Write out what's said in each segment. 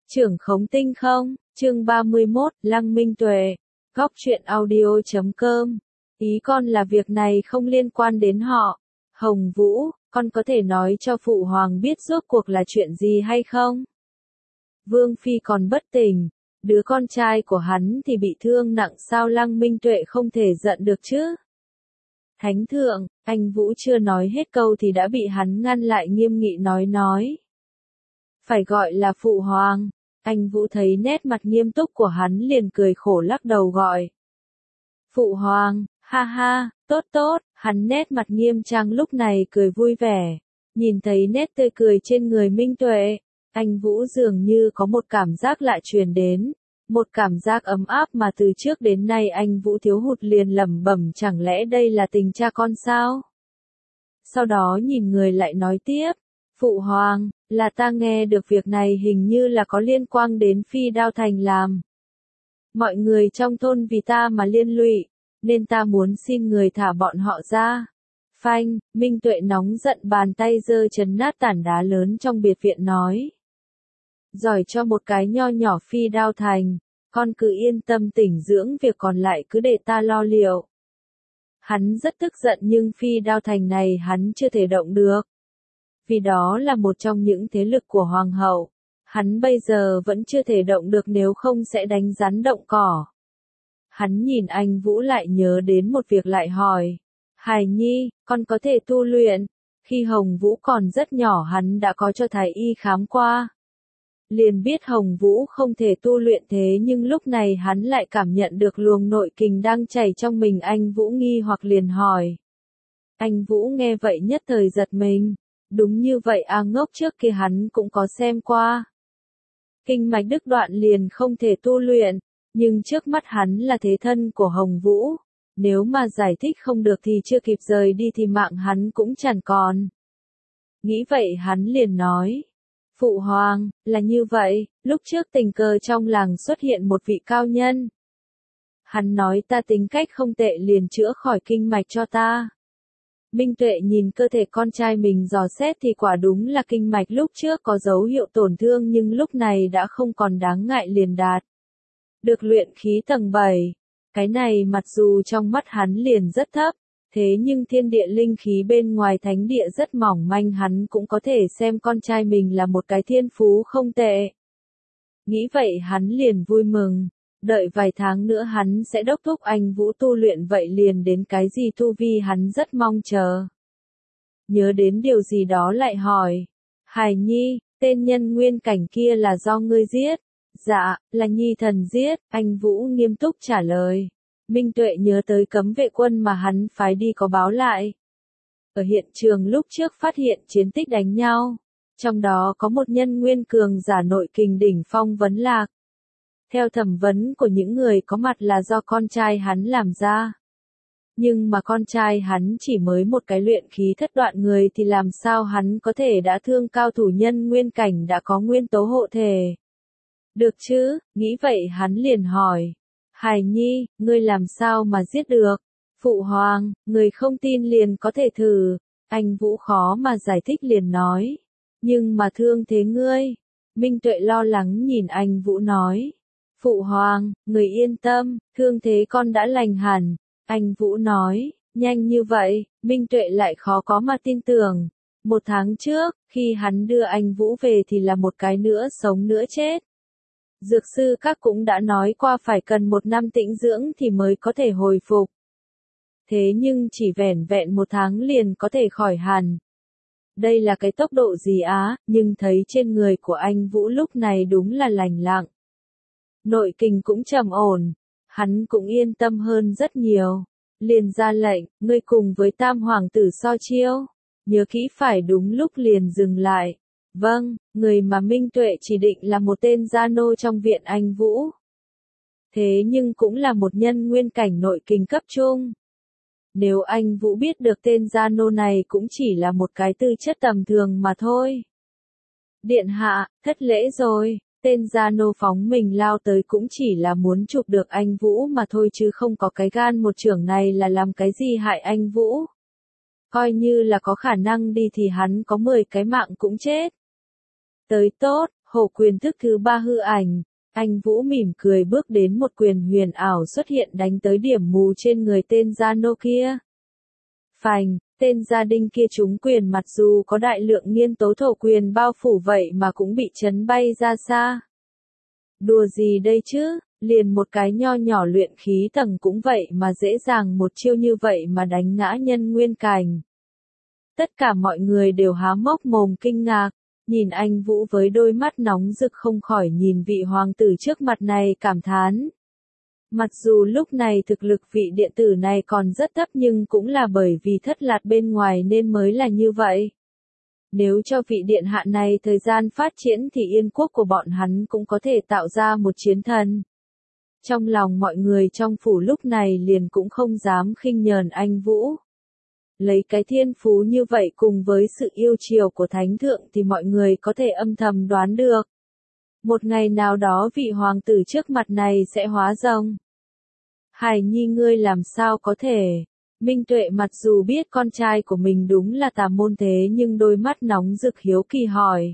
Trưởng khống tinh không, chương 31, Lăng Minh Tuệ, góc truyện audio.com. Ý con là việc này không liên quan đến họ. Hồng Vũ, con có thể nói cho Phụ Hoàng biết rốt cuộc là chuyện gì hay không? Vương Phi còn bất tỉnh, đứa con trai của hắn thì bị thương nặng, sao Lăng Minh Tuệ không thể giận được chứ? Thánh thượng, anh Vũ chưa nói hết câu thì đã bị hắn ngăn lại, nghiêm nghị nói. Phải gọi là Phụ Hoàng. Anh Vũ thấy nét mặt nghiêm túc của hắn liền cười khổ lắc đầu gọi. Phụ Hoàng, ha ha, tốt, hắn nét mặt nghiêm trang lúc này cười vui vẻ. Nhìn thấy nét tươi cười trên người Minh Tuệ, anh Vũ dường như có một cảm giác lạ truyền đến. Một cảm giác ấm áp mà từ trước đến nay anh Vũ thiếu hụt, liền lẩm bẩm chẳng lẽ đây là tình cha con sao? Sau đó nhìn người lại nói tiếp. Phụ Hoàng, là ta nghe được việc này hình như là có liên quan đến Phi Đao Thành làm. Mọi người trong thôn vì ta mà liên lụy, nên ta muốn xin người thả bọn họ ra. Phanh, Minh Tuệ nóng giận bàn tay giơ chấn nát tảng đá lớn trong biệt viện nói. Giỏi cho một cái nho nhỏ Phi Đao Thành, con cứ yên tâm tĩnh dưỡng, việc còn lại cứ để ta lo liệu. Hắn rất tức giận nhưng Phi Đao Thành này hắn chưa thể động được. Vì đó là một trong những thế lực của Hoàng hậu. Hắn bây giờ vẫn chưa thể động được, nếu không sẽ đánh rắn động cỏ. Hắn nhìn anh Vũ lại nhớ đến một việc lại hỏi. Hài Nhi, con có thể tu luyện. Khi Hồng Vũ còn rất nhỏ hắn đã có cho thái y khám qua. Liền biết Hồng Vũ không thể tu luyện, thế nhưng lúc này hắn lại cảm nhận được luồng nội kình đang chảy trong mình. Anh Vũ nghi hoặc liền hỏi. Anh Vũ nghe vậy nhất thời giật mình. Đúng như vậy ngốc, trước kia hắn cũng có xem qua. Kinh mạch đứt đoạn liền không thể tu luyện, nhưng trước mắt hắn là thế thân của Hồng Vũ. Nếu mà giải thích không được thì chưa kịp rời đi thì mạng hắn cũng chẳng còn. Nghĩ vậy hắn liền nói. Phụ Hoàng, là như vậy, lúc trước tình cờ trong làng xuất hiện một vị cao nhân. Hắn nói ta tính cách không tệ liền chữa khỏi kinh mạch cho ta. Minh Tuệ nhìn cơ thể con trai mình dò xét thì quả đúng là kinh mạch lúc trước có dấu hiệu tổn thương, nhưng lúc này đã không còn đáng ngại, liền đạt được luyện khí tầng 7. Cái này mặc dù trong mắt hắn liền rất thấp, thế nhưng thiên địa linh khí bên ngoài thánh địa rất mỏng manh, hắn cũng có thể xem con trai mình là một cái thiên phú không tệ. Nghĩ vậy hắn liền vui mừng. Đợi vài tháng nữa hắn sẽ đốc thúc anh Vũ tu luyện, vậy liền đến cái gì tu vi hắn rất mong chờ. Nhớ đến điều gì đó lại hỏi. Hài Nhi, tên nhân nguyên cảnh kia là do ngươi giết? Dạ, là Nhi thần giết, anh Vũ nghiêm túc trả lời. Minh Tuệ nhớ tới cấm vệ quân mà hắn phái đi có báo lại. Ở hiện trường lúc trước phát hiện chiến tích đánh nhau. Trong đó có một nhân nguyên cường giả nội kình đỉnh phong vấn lạc. Theo thẩm vấn của những người có mặt là do con trai hắn làm ra. Nhưng mà con trai hắn chỉ mới một cái luyện khí thất đoạn người thì làm sao hắn có thể đã thương cao thủ nhân nguyên cảnh đã có nguyên tố hộ thể. Được chứ, nghĩ vậy hắn liền hỏi. Hài Nhi, ngươi làm sao mà giết được? Phụ Hoàng, người không tin liền có thể thử. Anh Vũ khó mà giải thích liền nói. Nhưng mà thương thế ngươi. Minh Tuệ lo lắng nhìn anh Vũ nói. Phụ Hoàng, người yên tâm, thương thế con đã lành hẳn. Anh Vũ nói, nhanh như vậy, Minh Tuệ lại khó có mà tin tưởng. 1 tháng trước, khi hắn đưa anh Vũ về thì là một cái nữa sống nữa chết. Dược sư các cũng đã nói qua phải cần 1 năm tĩnh dưỡng thì mới có thể hồi phục. Thế nhưng chỉ vẻn vẹn 1 tháng liền có thể khỏi hẳn. Đây là cái tốc độ gì á, nhưng thấy trên người của anh Vũ lúc này đúng là lành lặng. Nội kình cũng trầm ổn, hắn cũng yên tâm hơn rất nhiều. Liền ra lệnh, ngươi cùng với Tam Hoàng tử so chiêu. Nhớ kỹ phải, đúng lúc liền dừng lại. Vâng, người mà Minh Tuệ chỉ định là một tên gia nô trong viện anh Vũ. Thế nhưng cũng là một nhân nguyên cảnh nội kình cấp trung. Nếu anh Vũ biết được tên gia nô này cũng chỉ là một cái tư chất tầm thường mà thôi. Điện hạ, thất lễ rồi. Tên gia nô phóng mình lao tới cũng chỉ là muốn chụp được anh Vũ mà thôi, chứ không có cái gan một chưởng này là làm cái gì hại anh Vũ. Coi như là có khả năng đi thì hắn có 10 cái mạng cũng chết. Tới tốt, Hổ quyền thức thứ 3 hư ảnh. Anh Vũ mỉm cười bước đến một quyền huyền ảo xuất hiện đánh tới điểm mù trên người tên gia nô kia. Phành, tên gia đinh kia trúng quyền mặc dù có đại lượng nguyên tố thổ quyền bao phủ vậy mà cũng bị chấn bay ra xa. Đùa gì đây chứ, liền một cái nho nhỏ luyện khí tầng cũng vậy mà dễ dàng một chiêu như vậy mà đánh ngã nhân nguyên cảnh. Tất cả mọi người đều há mốc mồm kinh ngạc, nhìn anh Vũ với đôi mắt nóng rực không khỏi nhìn vị hoàng tử trước mặt này cảm thán. Mặc dù lúc này thực lực vị điện tử này còn rất thấp nhưng cũng là bởi vì thất lạc bên ngoài nên mới là như vậy. Nếu cho vị điện hạ này thời gian phát triển thì yên quốc của bọn hắn cũng có thể tạo ra một chiến thần. Trong lòng mọi người trong phủ lúc này liền cũng không dám khinh nhờn anh Vũ. Lấy cái thiên phú như vậy cùng với sự yêu chiều của thánh thượng thì mọi người có thể âm thầm đoán được. Một ngày nào đó vị hoàng tử trước mặt này sẽ hóa rồng. Hải Nhi ngươi làm sao có thể? Minh Tuệ mặc dù biết con trai của mình đúng là tà môn thế nhưng đôi mắt nóng rực hiếu kỳ hỏi.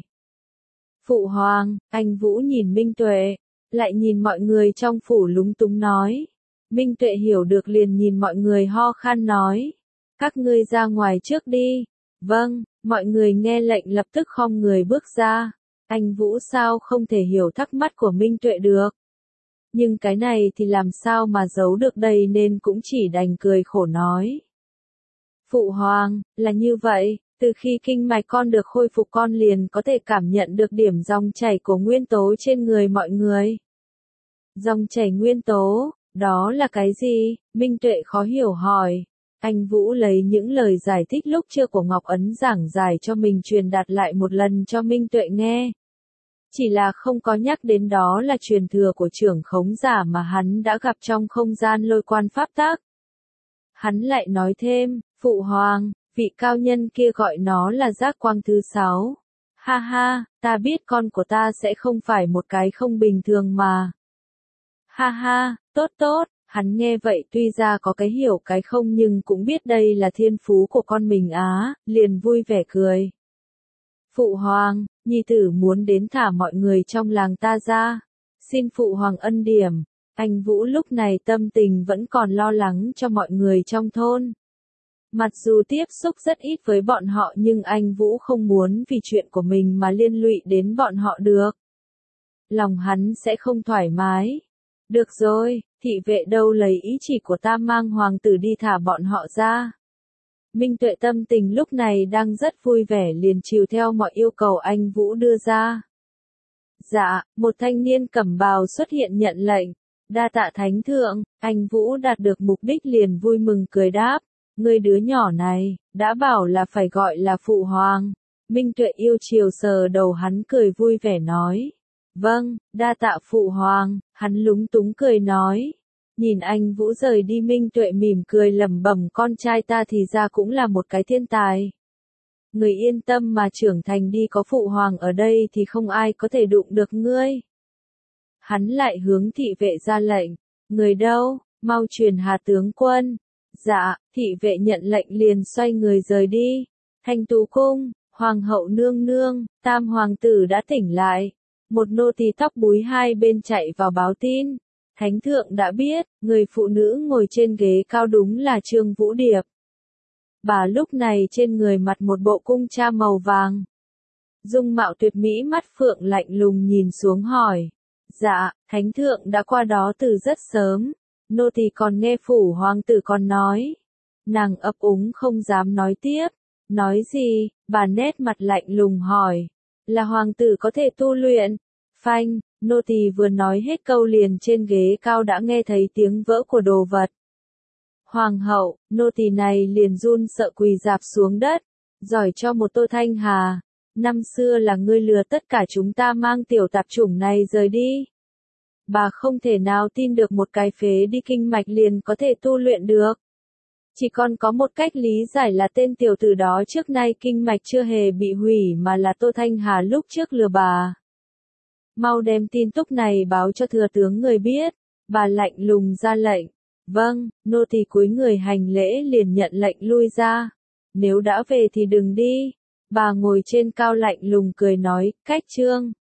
Phụ hoàng, anh Vũ nhìn Minh Tuệ, lại nhìn mọi người trong phủ lúng túng nói. Minh Tuệ hiểu được liền nhìn mọi người ho khan nói. Các ngươi ra ngoài trước đi. Vâng, mọi người nghe lệnh lập tức khom người bước ra. Anh Vũ sao không thể hiểu thắc mắc của Minh Tuệ được. Nhưng cái này thì làm sao mà giấu được đây nên cũng chỉ đành cười khổ nói. Phụ hoàng, là như vậy, từ khi kinh mạch con được khôi phục con liền có thể cảm nhận được điểm dòng chảy của nguyên tố trên người mọi người. Dòng chảy nguyên tố, đó là cái gì? Minh Tuệ khó hiểu hỏi. Anh Vũ lấy những lời giải thích lúc trước của Ngọc Ấn giảng giải cho mình truyền đạt lại một lần cho Minh Tuệ nghe. Chỉ là không có nhắc đến đó là truyền thừa của trưởng khống giả mà hắn đã gặp trong không gian lôi quan pháp tắc. Hắn lại nói thêm, phụ hoàng, vị cao nhân kia gọi nó là giác quang thứ 6. Ha ha, ta biết con của ta sẽ không phải một cái không bình thường mà. Ha ha, tốt tốt, hắn nghe vậy tuy ra có cái hiểu cái không nhưng cũng biết đây là thiên phú của con mình á, liền vui vẻ cười. Phụ hoàng, nhi tử muốn đến thả mọi người trong làng ta ra. Xin phụ hoàng ân điểm. Anh Vũ lúc này tâm tình vẫn còn lo lắng cho mọi người trong thôn. Mặc dù tiếp xúc rất ít với bọn họ nhưng anh Vũ không muốn vì chuyện của mình mà liên lụy đến bọn họ được. Lòng hắn sẽ không thoải mái. Được rồi, thị vệ đâu lấy ý chỉ của ta mang hoàng tử đi thả bọn họ ra. Minh Tuệ tâm tình lúc này đang rất vui vẻ liền chiều theo mọi yêu cầu anh Vũ đưa ra. Dạ, một thanh niên cẩm bào xuất hiện nhận lệnh. Đa tạ thánh thượng, anh Vũ đạt được mục đích liền vui mừng cười đáp. Người đứa nhỏ này, đã bảo là phải gọi là phụ hoàng. Minh Tuệ yêu chiều sờ đầu hắn cười vui vẻ nói. Vâng, đa tạ phụ hoàng, hắn lúng túng cười nói. Nhìn anh Vũ rời đi Minh Tuệ mỉm cười lẩm bẩm con trai ta thì ra cũng là một cái thiên tài. Người yên tâm mà trưởng thành đi có phụ hoàng ở đây thì không ai có thể đụng được ngươi. Hắn lại hướng thị vệ ra lệnh. Người đâu, mau truyền Hà tướng quân. Dạ, thị vệ nhận lệnh liền xoay người rời đi. Thanh Tú cung, hoàng hậu nương nương, tam hoàng tử đã tỉnh lại. Một nô tỳ tóc búi hai bên chạy vào báo tin. Thánh thượng đã biết, người phụ nữ ngồi trên ghế cao đúng là Trương Vũ Điệp. Bà lúc này trên người mặc một bộ cung cha màu vàng. Dung mạo tuyệt mỹ mắt phượng lạnh lùng nhìn xuống hỏi. Dạ, thánh thượng đã qua đó từ rất sớm. Nô tỳ còn nghe phủ hoàng tử còn nói. Nàng ấp úng không dám nói tiếp. Nói gì, bà nét mặt lạnh lùng hỏi. Là hoàng tử có thể tu luyện. Phanh, nô tỳ vừa nói hết câu liền trên ghế cao đã nghe thấy tiếng vỡ của đồ vật. Hoàng hậu, nô tỳ này liền run sợ quỳ rạp xuống đất. Giỏi cho một Tô Thanh Hà. Năm xưa là ngươi lừa tất cả chúng ta mang tiểu tạp chủng này rời đi. Bà không thể nào tin được một cái phế đi kinh mạch liền có thể tu luyện được. Chỉ còn có một cách lý giải là tên tiểu tử đó trước nay kinh mạch chưa hề bị hủy mà là Tô Thanh Hà lúc trước lừa bà. Mau đem tin tức này báo cho thừa tướng người biết. Bà lạnh lùng ra lệnh. Vâng, nô tỳ cúi người hành lễ liền nhận lệnh lui ra. Nếu đã về thì đừng đi. Bà ngồi trên cao lạnh lùng cười nói, cách trương.